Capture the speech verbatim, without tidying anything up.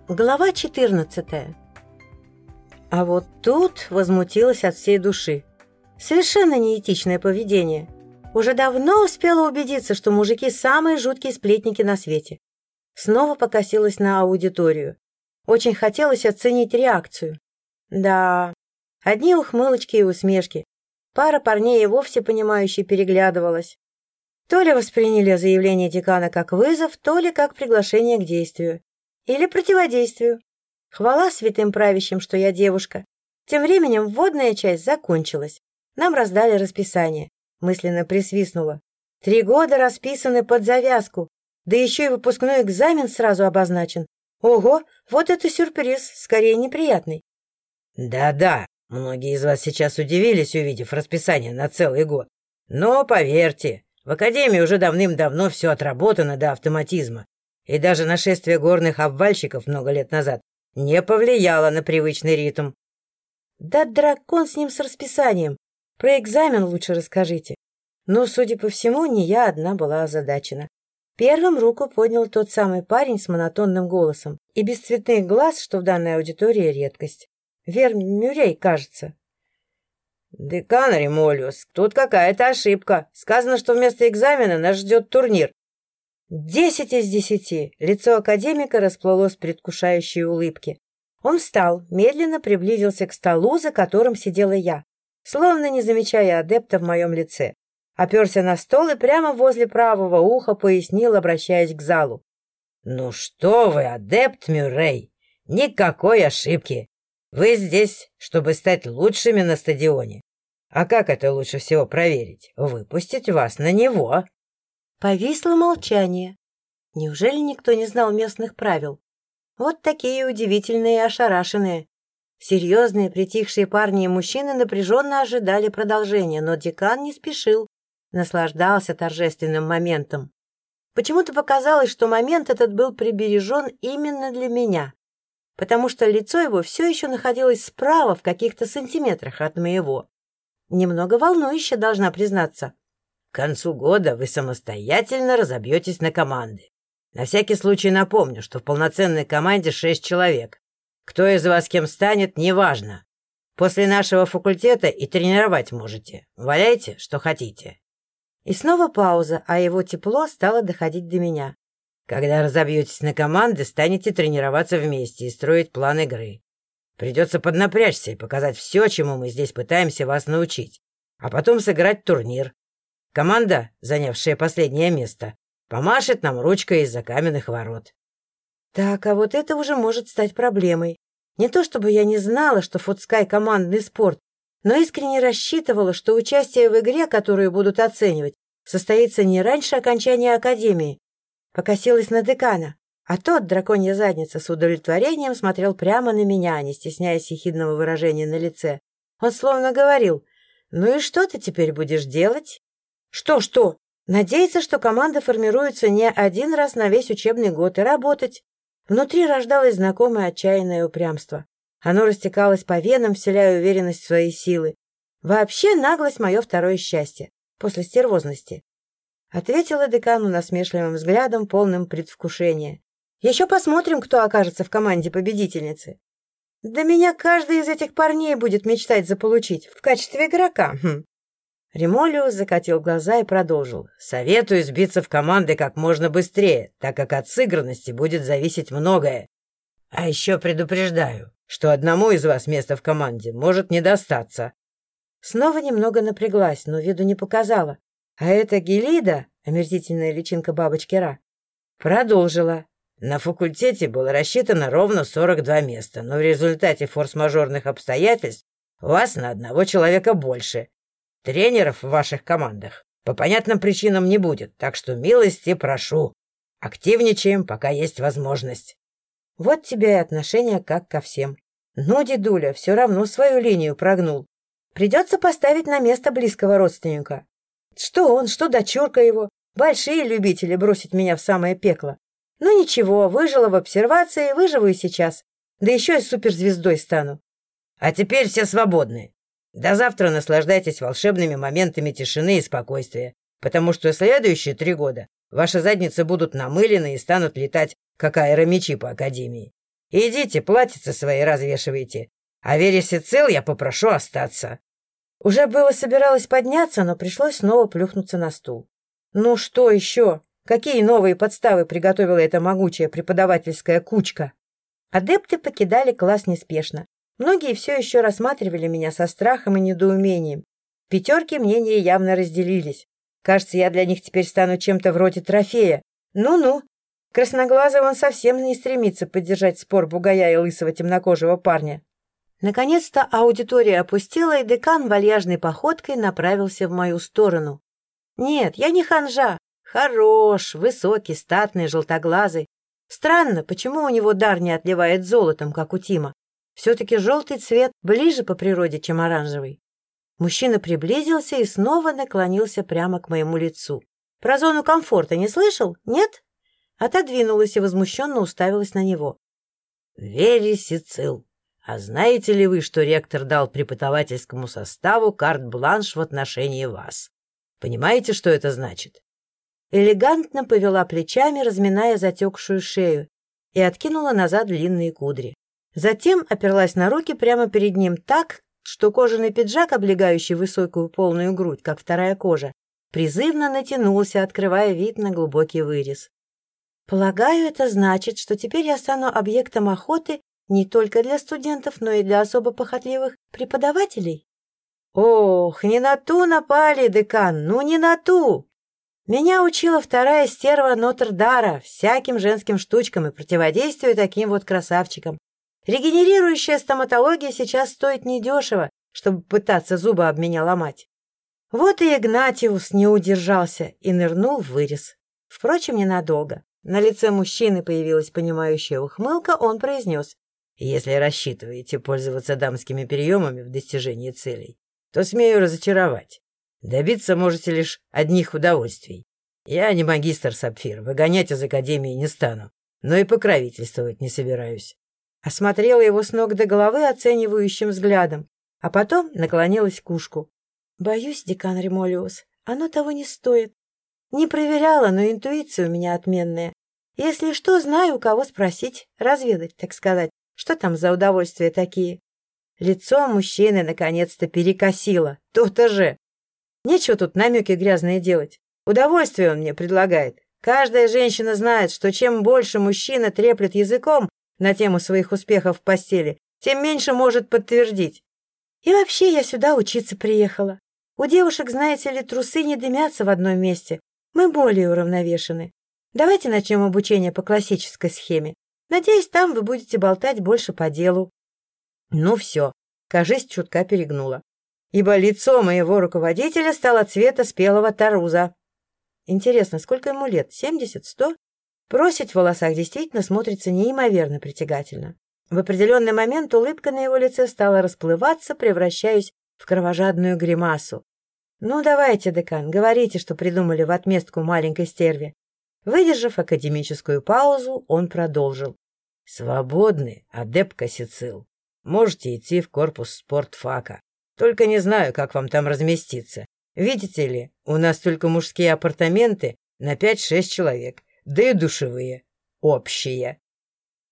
Глава четырнадцатая. А вот тут возмутилась от всей души. Совершенно неэтичное поведение. Уже давно успела убедиться, что мужики самые жуткие сплетники на свете. Снова покосилась на аудиторию. Очень хотелось оценить реакцию. Да, одни ухмылочки и усмешки. Пара парней и вовсе понимающе переглядывалась. То ли восприняли заявление декана как вызов, то ли как приглашение к действию. Или противодействию. Хвала святым правящим, что я девушка. Тем временем вводная часть закончилась. Нам раздали расписание. Мысленно присвистнула. Три года расписаны под завязку. Да еще и выпускной экзамен сразу обозначен. Ого, вот это сюрприз, скорее неприятный. Да-да, многие из вас сейчас удивились, увидев расписание на целый год. Но поверьте, в академии уже давным-давно все отработано до автоматизма. И даже нашествие горных обвальщиков много лет назад не повлияло на привычный ритм. Да дракон с ним с расписанием. Про экзамен лучше расскажите. Но, судя по всему, не я одна была озадачена. Первым руку поднял тот самый парень с монотонным голосом и без цветных глаз, что в данной аудитории редкость. Вер Мюррей, кажется. «Декан Ремолиус, тут какая-то ошибка. Сказано, что вместо экзамена нас ждет турнир». Десять из десяти. Лицо академика расплылось в предвкушающей улыбке. Он встал, медленно приблизился к столу, за которым сидела я, словно не замечая адепта в моем лице. Оперся на стол и прямо возле правого уха пояснил, обращаясь к залу. «Ну что вы, адепт Мюррей, никакой ошибки. Вы здесь, чтобы стать лучшими на стадионе. А как это лучше всего проверить? Выпустить вас на него». Повисло молчание. Неужели никто не знал местных правил? Вот такие удивительные и ошарашенные. Серьезные, притихшие парни и мужчины напряженно ожидали продолжения, но декан не спешил, наслаждался торжественным моментом. Почему-то показалось, что момент этот был прибережен именно для меня, потому что лицо его все еще находилось справа в каких-то сантиметрах от моего. Немного волнующе, должна признаться. К концу года вы самостоятельно разобьетесь на команды. На всякий случай напомню, что в полноценной команде шесть человек. Кто из вас кем станет, неважно. После нашего факультета и тренировать можете. Валяйте, что хотите. И снова пауза, а его тепло стало доходить до меня. Когда разобьетесь на команды, станете тренироваться вместе и строить план игры. Придется поднапрячься и показать все, чему мы здесь пытаемся вас научить. А потом сыграть турнир. Команда, занявшая последнее место, помашет нам ручкой из-за каменных ворот. Так, а вот это уже может стать проблемой. Не то чтобы я не знала, что футскай — командный спорт, но искренне рассчитывала, что участие в игре, которую будут оценивать, состоится не раньше окончания академии. Покосилась на декана, а тот, драконья задница, с удовлетворением смотрел прямо на меня, не стесняясь ехидного выражения на лице. Он словно говорил: «Ну и что ты теперь будешь делать?» Что-что? Надеяться, что команда формируется не один раз на весь учебный год, и работать. Внутри рождалось знакомое отчаянное упрямство. Оно растекалось по венам, вселяя уверенность в свои силы. Вообще наглость — мое второе счастье, после стервозности. Ответила декану насмешливым взглядом, полным предвкушения. Еще посмотрим, кто окажется в команде победительницы. Да меня каждый из этих парней будет мечтать заполучить в качестве игрока. Хм. Ремолиус закатил глаза и продолжил. «Советую сбиться в команды как можно быстрее, так как от сыгранности будет зависеть многое. А еще предупреждаю, что одному из вас место в команде может не достаться». Снова немного напряглась, но виду не показала. А эта Гелида, омерзительная личинка бабочки Ра, продолжила. «На факультете было рассчитано ровно сорок два места, но в результате форс-мажорных обстоятельств у вас на одного человека больше. Тренеров в ваших командах по понятным причинам не будет, так что милости прошу. Активничаем, пока есть возможность». Вот тебе и отношение как ко всем. Ну, дедуля, все равно свою линию прогнул. Придется поставить на место близкого родственника. Что он, что дочурка его. Большие любители бросить меня в самое пекло. Ну ничего, выжила в обсервации, выживу и сейчас. Да еще и суперзвездой стану. А теперь все свободны. До завтра наслаждайтесь волшебными моментами тишины и спокойствия, потому что следующие три года ваши задницы будут намылены и станут летать, как аэромечи по академии. Идите, платьица свои развешивайте. А Вере Сицил я попрошу остаться». Уже было собиралась подняться, но пришлось снова плюхнуться на стул. Ну что еще? Какие новые подставы приготовила эта могучая преподавательская кучка? Адепты покидали класс неспешно. Многие все еще рассматривали меня со страхом и недоумением. В пятерке мнения явно разделились. Кажется, я для них теперь стану чем-то вроде трофея. Ну-ну. Красноглазый он совсем не стремится поддержать спор бугая и лысого темнокожего парня. Наконец-то аудитория опустела, и декан вальяжной походкой направился в мою сторону. Нет, я не ханжа. Хорош, высокий, статный, желтоглазый. Странно, почему у него дар не отливает золотом, как у Тима. Все-таки желтый цвет ближе по природе, чем оранжевый. Мужчина приблизился и снова наклонился прямо к моему лицу. Про зону комфорта не слышал? Нет? Отодвинулась и возмущенно уставилась на него. Вере Сицил, а знаете ли вы, что ректор дал преподавательскому составу карт-бланш в отношении вас? Понимаете, что это значит? Элегантно повела плечами, разминая затекшую шею, и откинула назад длинные кудри. Затем оперлась на руки прямо перед ним так, что кожаный пиджак, облегающий высокую полную грудь, как вторая кожа, призывно натянулся, открывая вид на глубокий вырез. Полагаю, это значит, что теперь я стану объектом охоты не только для студентов, но и для особо похотливых преподавателей? Ох, не на ту напали, декан, ну не на ту! Меня учила вторая стерва Нотр-Дара всяким женским штучкам и противодействию таким вот красавчикам. Регенерирующая стоматология сейчас стоит недешево, чтобы пытаться зубы об меня ломать. Вот и Игнатиус не удержался и нырнул в вырез. Впрочем, ненадолго. На лице мужчины появилась понимающая ухмылка, он произнес: «Если рассчитываете пользоваться дамскими приемами в достижении целей, то смею разочаровать. Добиться можете лишь одних удовольствий. Я не магистр Сапфир, выгонять из академии не стану, но и покровительствовать не собираюсь». Осмотрела его с ног до головы оценивающим взглядом, а потом наклонилась к ушку. «Боюсь, декан Ремолиус, оно того не стоит. Не проверяла, но интуиция у меня отменная. Если что, знаю, у кого спросить, разведать, так сказать, что там за удовольствия такие». Лицо мужчины наконец-то перекосило. То-то же. Нечего тут намеки грязные делать. Удовольствие он мне предлагает. Каждая женщина знает, что чем больше мужчина треплет языком на тему своих успехов в постели, тем меньше может подтвердить. И вообще я сюда учиться приехала. У девушек, знаете ли, трусы не дымятся в одном месте. Мы более уравновешены. Давайте начнем обучение по классической схеме. Надеюсь, там вы будете болтать больше по делу. Ну все, кажись, чутка перегнула. Ибо лицо моего руководителя стало цвета спелого таруза. Интересно, сколько ему лет? Семьдесят? Сто? Просить в волосах действительно смотрится неимоверно притягательно. В определенный момент улыбка на его лице стала расплываться, превращаясь в кровожадную гримасу. «Ну, давайте, декан, говорите, что придумали в отместку маленькой стерве». Выдержав академическую паузу, он продолжил. «Свободны, адепка Сицил. Можете идти в корпус спортфака. Только не знаю, как вам там разместиться. Видите ли, у нас только мужские апартаменты на пять-шесть человек, да и душевые. Общие».